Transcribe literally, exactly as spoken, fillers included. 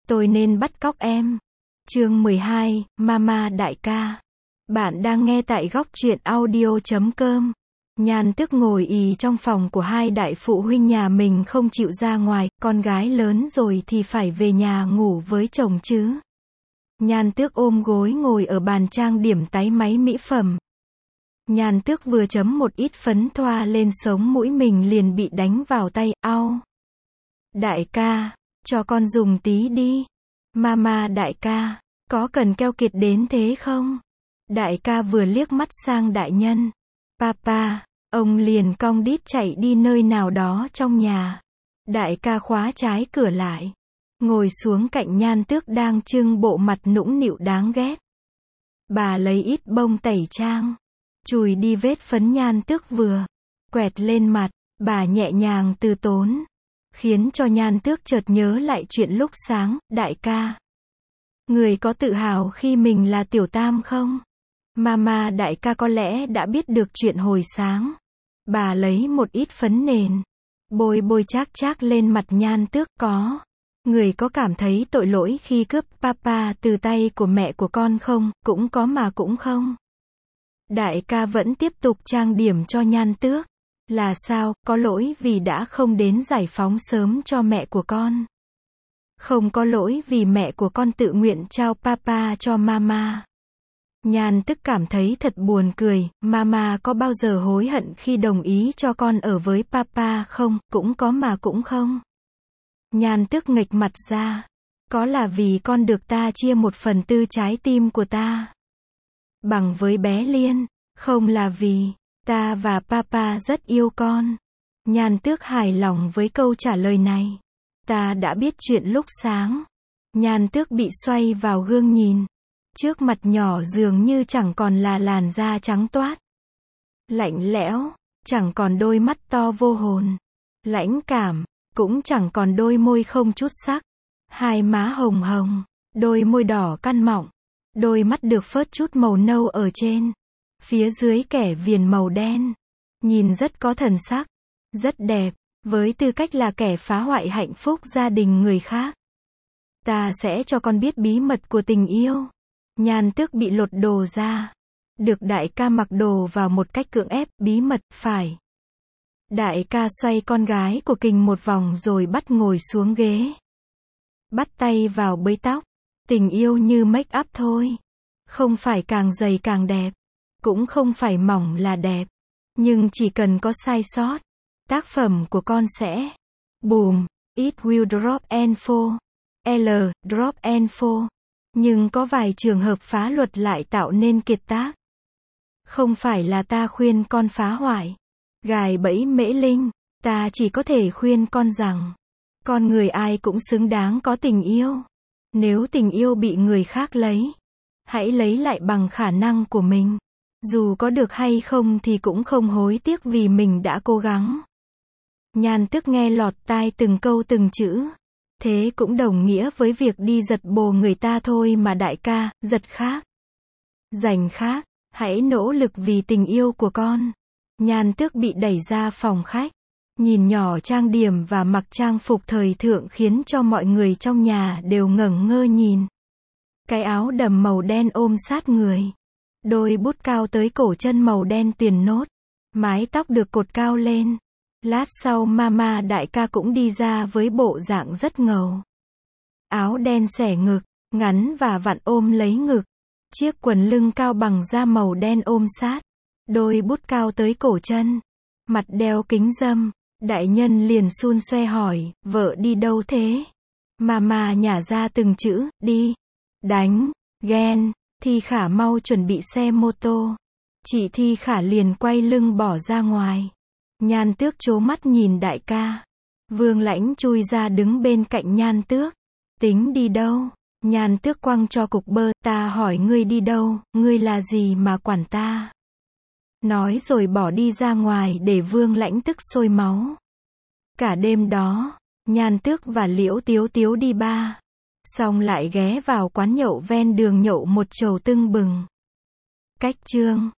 Tôi nên bắt cóc em. Chương mười hai, Mama đại ca. Bạn đang nghe tại góc truyện audio chấm com. Nhan Tước ngồi ì trong phòng của hai đại phụ huynh nhà mình không chịu ra ngoài, con gái lớn rồi thì phải về nhà ngủ với chồng chứ. Nhan Tước ôm gối ngồi ở bàn trang điểm táy máy mỹ phẩm. Nhan Tước vừa chấm một ít phấn thoa lên sống mũi mình liền bị đánh vào tay, au. Đại ca, cho con dùng tí đi. Mama đại ca, có cần keo kiệt đến thế không? Đại ca vừa liếc mắt sang đại nhân. Papa, ông liền cong đít chạy đi nơi nào đó trong nhà. Đại ca khóa trái cửa lại, ngồi xuống cạnh Nhan Tước đang trưng bộ mặt nũng nịu đáng ghét. Bà lấy ít bông tẩy trang, chùi đi vết phấn Nhan Tước vừa quẹt lên mặt. Bà nhẹ nhàng từ tốn, khiến cho Nhan Tước chợt nhớ lại chuyện lúc sáng. Đại ca, người có tự hào khi mình là tiểu tam không? Mama đại ca có lẽ đã biết được chuyện hồi sáng. Bà lấy một ít phấn nền, bôi bôi chác chác lên mặt Nhan Tước. Có người có cảm thấy tội lỗi khi cướp papa từ tay của mẹ của con không? Cũng có mà cũng không. Đại ca vẫn tiếp tục trang điểm cho Nhan Tước. Là sao, có lỗi vì đã không đến giải phóng sớm cho mẹ của con. Không có lỗi vì mẹ của con tự nguyện trao papa cho mama. Nhan Tước cảm thấy thật buồn cười. Mama có bao giờ hối hận khi đồng ý cho con ở với papa không? Cũng có mà cũng không. Nhan Tước nghệch mặt ra. Có là vì con được ta chia một phần tư trái tim của ta bằng với bé Liên, không là vì ta và papa rất yêu con. Nhan Tước hài lòng với câu trả lời này. Ta đã biết chuyện lúc sáng. Nhan Tước bị xoay vào gương nhìn. Trước mặt nhỏ dường như chẳng còn là làn da trắng toát, lạnh lẽo, chẳng còn đôi mắt to vô hồn, lãnh cảm, cũng chẳng còn đôi môi không chút sắc. Hai má hồng hồng, đôi môi đỏ căn mọng, đôi mắt được phớt chút màu nâu ở trên, phía dưới kẻ viền màu đen. Nhìn rất có thần sắc, rất đẹp, với tư cách là kẻ phá hoại hạnh phúc gia đình người khác. Ta sẽ cho con biết bí mật của tình yêu. Nhan Tước bị lột đồ ra. Được đại ca mặc đồ vào một cách cưỡng ép. Bí mật, phải. Đại ca xoay con gái của Kình một vòng rồi bắt ngồi xuống ghế. Bắt tay vào bới tóc. Tình yêu như make up thôi. Không phải càng dày càng đẹp. Cũng không phải mỏng là đẹp. Nhưng chỉ cần có sai sót, tác phẩm của con sẽ boom, it will drop and fall. L, drop and fall. Nhưng có vài trường hợp phá luật lại tạo nên kiệt tác. Không phải là ta khuyên con phá hoại, gài bẫy Mễ Linh. Ta chỉ có thể khuyên con rằng, con người ai cũng xứng đáng có tình yêu. Nếu tình yêu bị người khác lấy, hãy lấy lại bằng khả năng của mình. Dù có được hay không thì cũng không hối tiếc vì mình đã cố gắng. Nhan Tước nghe lọt tai từng câu từng chữ. Thế cũng đồng nghĩa với việc đi giật bồ người ta thôi mà đại ca. Giật khác, giành khác. Hãy nỗ lực vì tình yêu của con. Nhan Tước bị đẩy ra phòng khách. Nhìn nhỏ trang điểm và mặc trang phục thời thượng khiến cho mọi người trong nhà đều ngẩn ngơ nhìn. Cái áo đầm màu đen ôm sát người. Đôi bút cao tới cổ chân màu đen tuyền nốt. Mái tóc được cột cao lên. Lát sau mama đại ca cũng đi ra với bộ dạng rất ngầu. Áo đen xẻ ngực, ngắn và vặn ôm lấy ngực. Chiếc quần lưng cao bằng da màu đen ôm sát. Đôi bút cao tới cổ chân. Mặt đeo kính râm. Đại nhân liền xun xoe hỏi, vợ đi đâu thế? Mama nhả ra từng chữ, đi. Đánh, ghen. Thi Khả mau chuẩn bị xe mô tô. Chị Thi Khả liền quay lưng bỏ ra ngoài. Nhan Tước trố mắt nhìn đại ca. Vương Lãnh chui ra đứng bên cạnh Nhan Tước. Tính đi đâu? Nhan Tước quăng cho cục bơ. Ta hỏi ngươi đi đâu, ngươi là gì mà quản ta? Nói rồi bỏ đi ra ngoài để Vương Lãnh tức sôi máu. Cả đêm đó, Nhan Tước và Liễu Tiếu Tiếu đi ba. Xong lại ghé vào quán nhậu ven đường nhậu một chầu tưng bừng. Cách chương